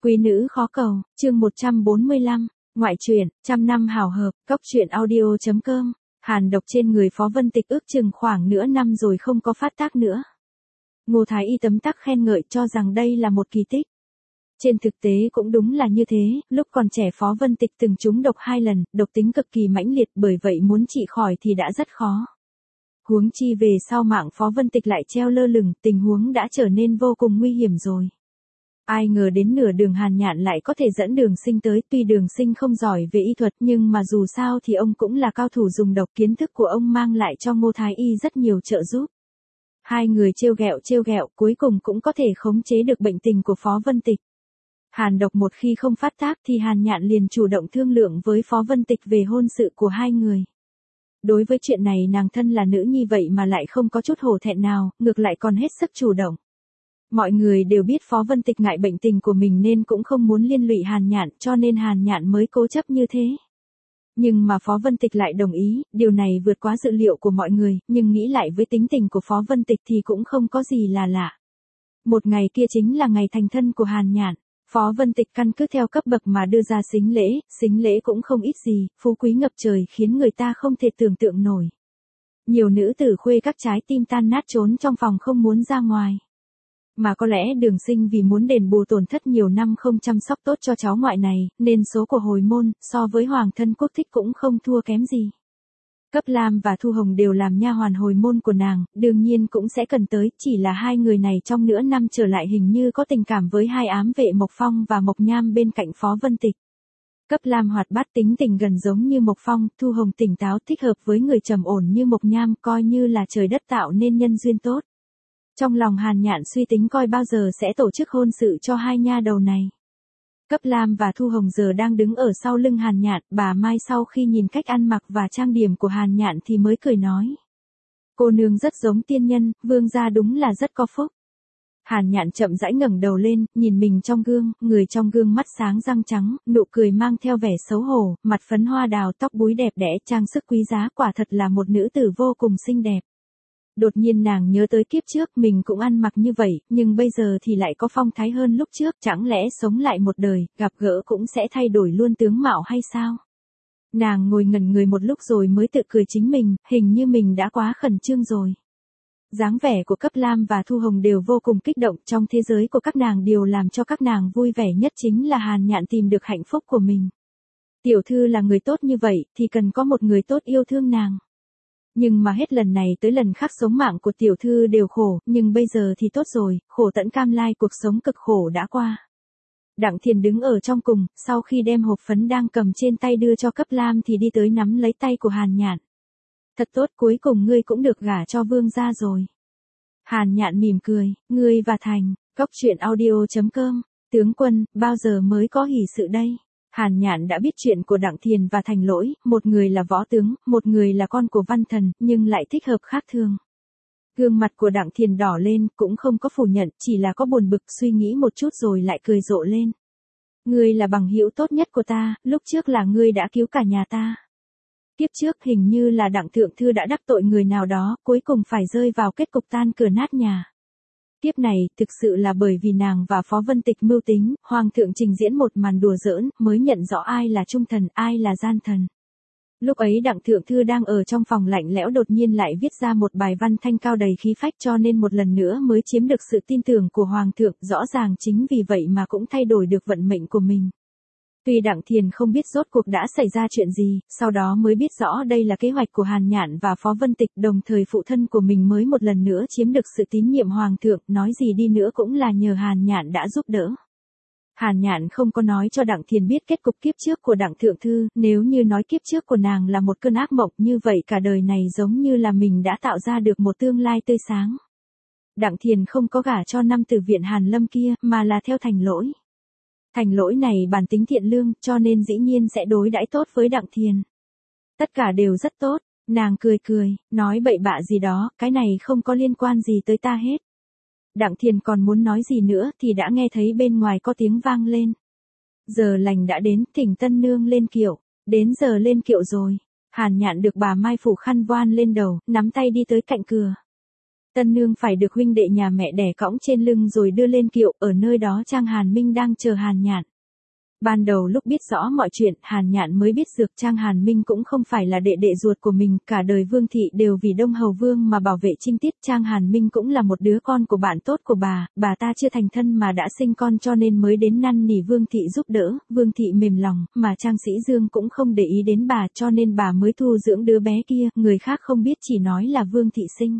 Quý nữ khó cầu, chương 145, ngoại truyện, trăm năm hào hợp, cốc truyện audio.com. Hàn độc trên người Phó Vân Tịch ước chừng khoảng nửa năm rồi không có phát tác nữa. Ngô Thái Y tấm tắc khen ngợi cho rằng đây là một kỳ tích. Trên thực tế cũng đúng là như thế, lúc còn trẻ Phó Vân Tịch từng trúng độc 2 lần, độc tính cực kỳ mãnh liệt, bởi vậy muốn trị khỏi thì đã rất khó. Huống chi về sau mạng Phó Vân Tịch lại treo lơ lửng, tình huống đã trở nên vô cùng nguy hiểm rồi. Ai ngờ đến nửa đường Hàn Nhạn lại có thể dẫn Đường Sinh tới, tuy Đường Sinh không giỏi về y thuật nhưng mà dù sao thì ông cũng là cao thủ dùng độc, kiến thức của ông mang lại cho Ngô Thái Y rất nhiều trợ giúp. Hai người trêu ghẹo cuối cùng cũng có thể khống chế được bệnh tình của Phó Vân Tịch. Hàn độc một khi không phát tác thì Hàn Nhạn liền chủ động thương lượng với Phó Vân Tịch về hôn sự của hai người. Đối với chuyện này nàng thân là nữ nhi vậy mà lại không có chút hổ thẹn nào, ngược lại còn hết sức chủ động. Mọi người đều biết Phó Vân Tịch ngại bệnh tình của mình nên cũng không muốn liên lụy Hàn Nhạn, cho nên Hàn Nhạn mới cố chấp như thế. Nhưng mà Phó Vân Tịch lại đồng ý, điều này vượt quá dự liệu của mọi người, nhưng nghĩ lại với tính tình của Phó Vân Tịch thì cũng không có gì là lạ. Một ngày kia chính là ngày thành thân của Hàn Nhạn. Phó Vân Tịch căn cứ theo cấp bậc mà đưa ra sính lễ cũng không ít gì, phú quý ngập trời khiến người ta không thể tưởng tượng nổi. Nhiều nữ tử khuê các trái tim tan nát trốn trong phòng không muốn ra ngoài. Mà có lẽ Đường Sinh vì muốn đền bù tổn thất nhiều năm không chăm sóc tốt cho cháu ngoại này, nên số của hồi môn, so với Hoàng thân quốc thích cũng không thua kém gì. Cấp Lam và Thu Hồng đều làm nha hoàn hồi môn của nàng, đương nhiên cũng sẽ cần tới, chỉ là hai người này trong nửa năm trở lại hình như có tình cảm với hai ám vệ Mộc Phong và Mộc Nham bên cạnh Phó Vân Tịch. Cấp Lam hoạt bát tính tình gần giống như Mộc Phong, Thu Hồng tỉnh táo thích hợp với người trầm ổn như Mộc Nham, coi như là trời đất tạo nên nhân duyên tốt. Trong lòng Hàn Nhạn suy tính coi bao giờ sẽ tổ chức hôn sự cho hai nha đầu này. Cấp Lam và Thu Hồng giờ đang đứng ở sau lưng Hàn Nhạn, bà Mai sau khi nhìn cách ăn mặc và trang điểm của Hàn Nhạn thì mới cười nói. Cô nương rất giống tiên nhân, vương gia đúng là rất có phúc. Hàn Nhạn chậm rãi ngẩng đầu lên, nhìn mình trong gương, người trong gương mắt sáng răng trắng, nụ cười mang theo vẻ xấu hổ, mặt phấn hoa đào, tóc búi đẹp đẽ, trang sức quý giá, quả thật là một nữ tử vô cùng xinh đẹp. Đột nhiên nàng nhớ tới kiếp trước mình cũng ăn mặc như vậy, nhưng bây giờ thì lại có phong thái hơn lúc trước, chẳng lẽ sống lại một đời, gặp gỡ cũng sẽ thay đổi luôn tướng mạo hay sao? Nàng ngồi ngẩn người một lúc rồi mới tự cười chính mình, hình như mình đã quá khẩn trương rồi. Dáng vẻ của Cấp Lam và Thu Hồng đều vô cùng kích động, trong thế giới của các nàng điều làm cho các nàng vui vẻ nhất chính là Hàn Nhạn tìm được hạnh phúc của mình. Tiểu thư là người tốt như vậy, thì cần có một người tốt yêu thương nàng. Nhưng mà hết lần này tới lần khác sống mạng của tiểu thư đều khổ, nhưng bây giờ thì tốt rồi, khổ tận cam lai, cuộc sống cực khổ đã qua. Đặng Thiền đứng ở trong cùng, sau khi đem hộp phấn đang cầm trên tay đưa cho Cấp Lam thì đi tới nắm lấy tay của Hàn Nhạn. Thật tốt, cuối cùng ngươi cũng được gả cho vương gia rồi. Hàn Nhạn mỉm cười, ngươi và Thành, cốc truyện audio.com, tướng quân, bao giờ mới có hỷ sự đây? Hàn Nhạn đã biết chuyện của Đặng Thiền và Thành Lỗi, một người là võ tướng, một người là con của văn thần, nhưng lại thích hợp khác thường. Gương mặt của Đặng Thiền đỏ lên, cũng không có phủ nhận, chỉ là có buồn bực, suy nghĩ một chút rồi lại cười rộ lên. Ngươi là bằng hữu tốt nhất của ta, lúc trước là ngươi đã cứu cả nhà ta. Kiếp trước hình như là Đặng thượng thư đã đắc tội người nào đó, cuối cùng phải rơi vào kết cục tan cửa nát nhà. Tiếp này, thực sự là bởi vì nàng và Phó Vân Tịch mưu tính, Hoàng thượng trình diễn một màn đùa giỡn, mới nhận rõ ai là trung thần, ai là gian thần. Lúc ấy Đặng thượng thư đang ở trong phòng lạnh lẽo đột nhiên lại viết ra một bài văn thanh cao đầy khí phách, cho nên một lần nữa mới chiếm được sự tin tưởng của Hoàng thượng, rõ ràng chính vì vậy mà cũng thay đổi được vận mệnh của mình. Tuy Đặng Thiền không biết rốt cuộc đã xảy ra chuyện gì, sau đó mới biết rõ đây là kế hoạch của Hàn Nhạn và Phó Vân Tịch, đồng thời phụ thân của mình mới một lần nữa chiếm được sự tín nhiệm Hoàng thượng, nói gì đi nữa cũng là nhờ Hàn Nhạn đã giúp đỡ. Hàn Nhạn không có nói cho Đặng Thiền biết kết cục kiếp trước của Đặng thượng thư, nếu như nói kiếp trước của nàng là một cơn ác mộng, như vậy cả đời này giống như là mình đã tạo ra được một tương lai tươi sáng. Đặng Thiền không có gả cho năm tử viện Hàn Lâm kia, mà là theo Thành Lỗi. Thành Lỗi này bản tính thiện lương, cho nên dĩ nhiên sẽ đối đãi tốt với Đặng Thiền. Tất cả đều rất tốt, nàng cười, nói bậy bạ gì đó, cái này không có liên quan gì tới ta hết. Đặng Thiền còn muốn nói gì nữa thì đã nghe thấy bên ngoài có tiếng vang lên. Giờ lành đã đến, thỉnh tân nương lên kiệu, đến giờ lên kiệu rồi. Hàn Nhạn được bà Mai phủ khăn voan lên đầu, nắm tay đi tới cạnh cửa. Tân nương phải được huynh đệ nhà mẹ đẻ cõng trên lưng rồi đưa lên kiệu, ở nơi đó Trang Hàn Minh đang chờ Hàn Nhạn. Ban đầu lúc biết rõ mọi chuyện, Hàn Nhạn mới biết được Trang Hàn Minh cũng không phải là đệ đệ ruột của mình, cả đời Vương thị đều vì Đông Hầu Vương mà bảo vệ trinh tiết. Trang Hàn Minh cũng là một đứa con của bạn tốt của bà ta chưa thành thân mà đã sinh con cho nên mới đến năn nỉ Vương thị giúp đỡ. Vương thị mềm lòng, mà Trang Sĩ Dương cũng không để ý đến bà cho nên bà mới thu dưỡng đứa bé kia, người khác không biết chỉ nói là Vương thị sinh.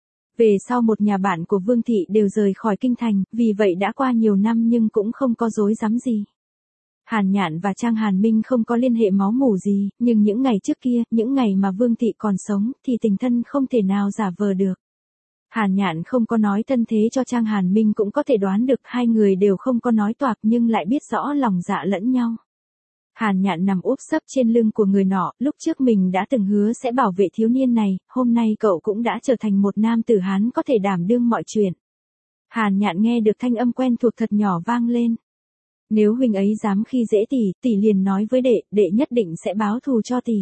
Về sau một nhà bạn của Vương thị đều rời khỏi kinh thành, vì vậy đã qua nhiều năm nhưng cũng không có rối rắm gì. Hàn Nhạn và Trang Hàn Minh không có liên hệ máu mủ gì, nhưng những ngày trước kia, những ngày mà Vương thị còn sống, thì tình thân không thể nào giả vờ được. Hàn Nhạn không có nói thân thế cho Trang Hàn Minh cũng có thể đoán được hai người đều không có nói toạc nhưng lại biết rõ lòng dạ lẫn nhau. Hàn Nhạn nằm úp sấp trên lưng của người nọ, lúc trước mình đã từng hứa sẽ bảo vệ thiếu niên này, hôm nay cậu cũng đã trở thành một nam tử Hán có thể đảm đương mọi chuyện. Hàn Nhạn nghe được thanh âm quen thuộc thật nhỏ vang lên. Nếu huynh ấy dám khi dễ tỷ liền nói với đệ nhất định sẽ báo thù cho tỷ.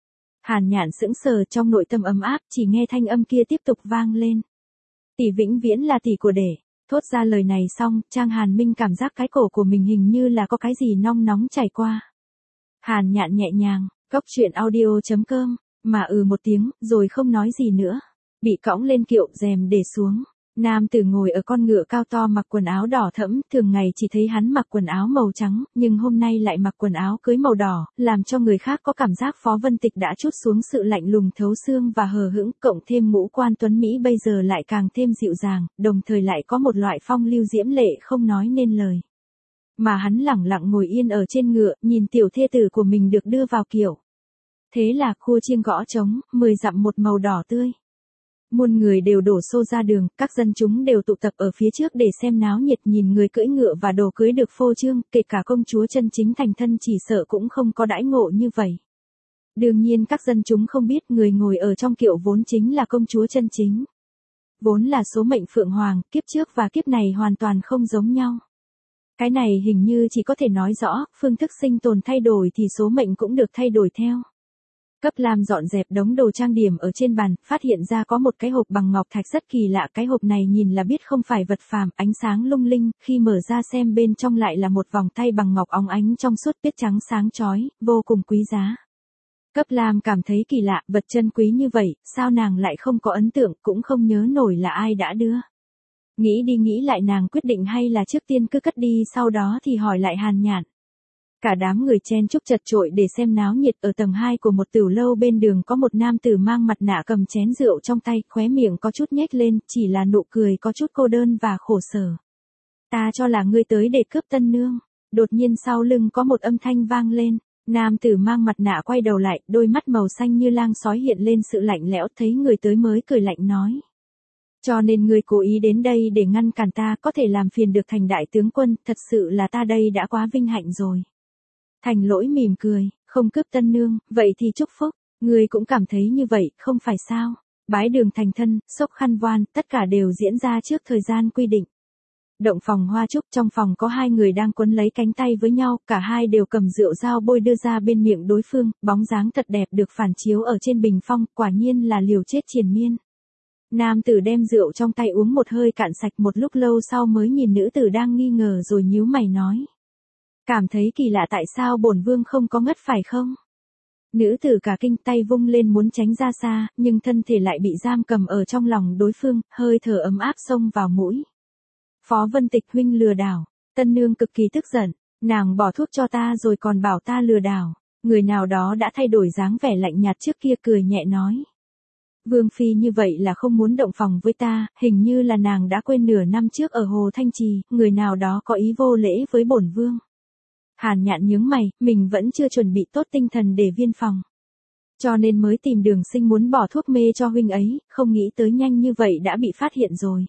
Hàn Nhạn sững sờ trong nội tâm ấm áp, chỉ nghe thanh âm kia tiếp tục vang lên. Tỷ vĩnh viễn là tỷ của đệ. Thốt ra lời này xong, Trang Hàn Minh cảm giác cái cổ của mình hình như là có cái gì nong nóng chảy qua. Hàn Nhạn nhẹ nhàng, cốc truyện audio.com, mà một tiếng, rồi không nói gì nữa. Bị cõng lên kiệu, rèm để xuống. Nam tử ngồi ở con ngựa cao to mặc quần áo đỏ thẫm, thường ngày chỉ thấy hắn mặc quần áo màu trắng, nhưng hôm nay lại mặc quần áo cưới màu đỏ, làm cho người khác có cảm giác Phó Vân Tịch đã trút xuống sự lạnh lùng thấu xương và hờ hững, cộng thêm ngũ quan tuấn Mỹ bây giờ lại càng thêm dịu dàng, đồng thời lại có một loại phong lưu diễm lệ không nói nên lời. Mà hắn lẳng lặng ngồi yên ở trên ngựa, nhìn tiểu thê tử của mình được đưa vào kiệu. Thế là khua chiêng gõ trống, 10 dặm một màu đỏ tươi. Muôn người đều đổ xô ra đường, các dân chúng đều tụ tập ở phía trước để xem náo nhiệt, nhìn người cưỡi ngựa và đồ cưới được phô trương, kể cả công chúa chân chính thành thân chỉ sợ cũng không có đãi ngộ như vậy. Đương nhiên các dân chúng không biết người ngồi ở trong kiệu vốn chính là công chúa chân chính. Vốn là số mệnh phượng hoàng, kiếp trước và kiếp này hoàn toàn không giống nhau. Cái này hình như chỉ có thể nói rõ, phương thức sinh tồn thay đổi thì số mệnh cũng được thay đổi theo. Cấp Lam dọn dẹp đống đồ trang điểm ở trên bàn, phát hiện ra có một cái hộp bằng ngọc thạch rất kỳ lạ, cái hộp này nhìn là biết không phải vật phàm, ánh sáng lung linh, khi mở ra xem bên trong lại là một vòng tay bằng ngọc óng ánh trong suốt tuyết trắng sáng chói, vô cùng quý giá. Cấp Lam cảm thấy kỳ lạ, vật chân quý như vậy, sao nàng lại không có ấn tượng, cũng không nhớ nổi là ai đã đưa. Nghĩ đi nghĩ lại nàng quyết định hay là trước tiên cứ cất đi sau đó thì hỏi lại Hàn Nhạn. Cả đám người chen chúc chật chội để xem náo nhiệt, ở tầng 2 của một tửu lâu bên đường có một nam tử mang mặt nạ cầm chén rượu trong tay, khóe miệng có chút nhếch lên, chỉ là nụ cười có chút cô đơn và khổ sở. Ta cho là ngươi tới để cướp tân nương. Đột nhiên sau lưng có một âm thanh vang lên, nam tử mang mặt nạ quay đầu lại, đôi mắt màu xanh như lang sói hiện lên sự lạnh lẽo, thấy người tới mới cười lạnh nói. Cho nên ngươi cố ý đến đây để ngăn cản ta, có thể làm phiền được Thành đại tướng quân, thật sự là ta đây đã quá vinh hạnh rồi. Thành Lỗi mỉm cười, không cướp tân nương, vậy thì chúc phúc, ngươi cũng cảm thấy như vậy, không phải sao? Bái đường thành thân, xốc khăn voan, tất cả đều diễn ra trước thời gian quy định. Động phòng hoa trúc, trong phòng có hai người đang quấn lấy cánh tay với nhau, cả hai đều cầm rượu dao bôi đưa ra bên miệng đối phương, bóng dáng thật đẹp được phản chiếu ở trên bình phong, quả nhiên là liều chết triền miên. Nam tử đem rượu trong tay uống một hơi cạn sạch, một lúc lâu sau mới nhìn nữ tử đang nghi ngờ rồi nhíu mày nói. Cảm thấy kỳ lạ tại sao bổn vương không có ngất phải không? Nữ tử cả kinh, tay vung lên muốn tránh ra xa, nhưng thân thể lại bị giam cầm ở trong lòng đối phương, hơi thở ấm áp xông vào mũi. Phó Vân Tịch huynh lừa đảo, tân nương cực kỳ tức giận, nàng bỏ thuốc cho ta rồi còn bảo ta lừa đảo. Người nào đó đã thay đổi dáng vẻ lạnh nhạt trước kia, cười nhẹ nói. Vương phi như vậy là không muốn động phòng với ta, hình như là nàng đã quên nửa năm trước ở Hồ Thanh Trì, người nào đó có ý vô lễ với bổn vương. Hàn Nhạn nhướng mày, mình vẫn chưa chuẩn bị tốt tinh thần để viên phòng. Cho nên mới tìm Đường Sinh muốn bỏ thuốc mê cho huynh ấy, không nghĩ tới nhanh như vậy đã bị phát hiện rồi.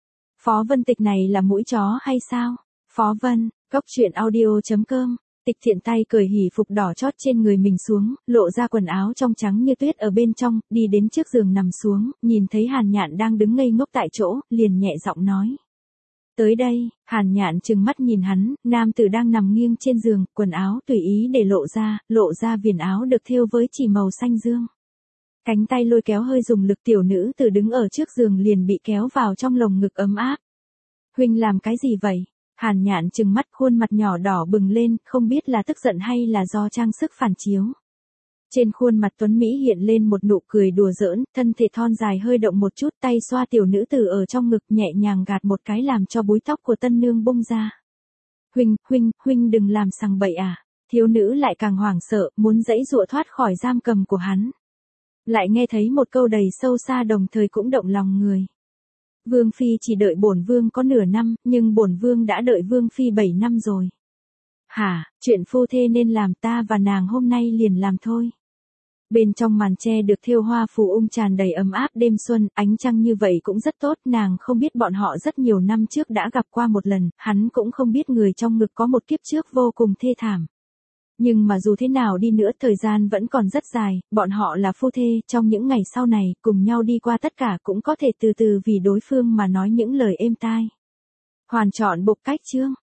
Phó Vân Tịch này là mũi chó hay sao? Phó Vân, cốc truyện audio.com. Tịch Thiện tay cởi hỉ phục đỏ chót trên người mình xuống, lộ ra quần áo trong trắng như tuyết ở bên trong, đi đến trước giường nằm xuống, nhìn thấy Hàn Nhạn đang đứng ngây ngốc tại chỗ, liền nhẹ giọng nói. Tới đây, Hàn Nhạn trừng mắt nhìn hắn, nam tử đang nằm nghiêng trên giường, quần áo tùy ý để lộ ra viền áo được thêu với chỉ màu xanh dương. Cánh tay lôi kéo hơi dùng lực, tiểu nữ tử đứng ở trước giường liền bị kéo vào trong lồng ngực ấm áp. Huynh làm cái gì vậy? Hàn Nhạn trừng mắt, khuôn mặt nhỏ đỏ bừng lên, không biết là tức giận hay là do trang sức phản chiếu. Trên khuôn mặt tuấn Mỹ hiện lên một nụ cười đùa giỡn, thân thể thon dài hơi động một chút, tay xoa tiểu nữ tử ở trong ngực, nhẹ nhàng gạt một cái làm cho búi tóc của tân nương bung ra. Huynh đừng làm sằng bậy à. Thiếu nữ lại càng hoảng sợ, muốn giãy giụa thoát khỏi giam cầm của hắn. Lại nghe thấy một câu đầy sâu xa đồng thời cũng động lòng người. Vương phi chỉ đợi bổn vương có nửa năm, nhưng bổn vương đã đợi vương phi 7 năm rồi. Hả, chuyện phu thê nên làm ta và nàng hôm nay liền làm thôi. Bên trong màn tre được thêu hoa phù ung tràn đầy ấm áp đêm xuân, ánh trăng như vậy cũng rất tốt, nàng không biết bọn họ rất nhiều năm trước đã gặp qua một lần, hắn cũng không biết người trong ngực có một kiếp trước vô cùng thê thảm. Nhưng mà dù thế nào đi nữa thời gian vẫn còn rất dài, bọn họ là phu thê, trong những ngày sau này, cùng nhau đi qua tất cả cũng có thể từ từ vì đối phương mà nói những lời êm tai. Hoàn chọn bộc cách chương.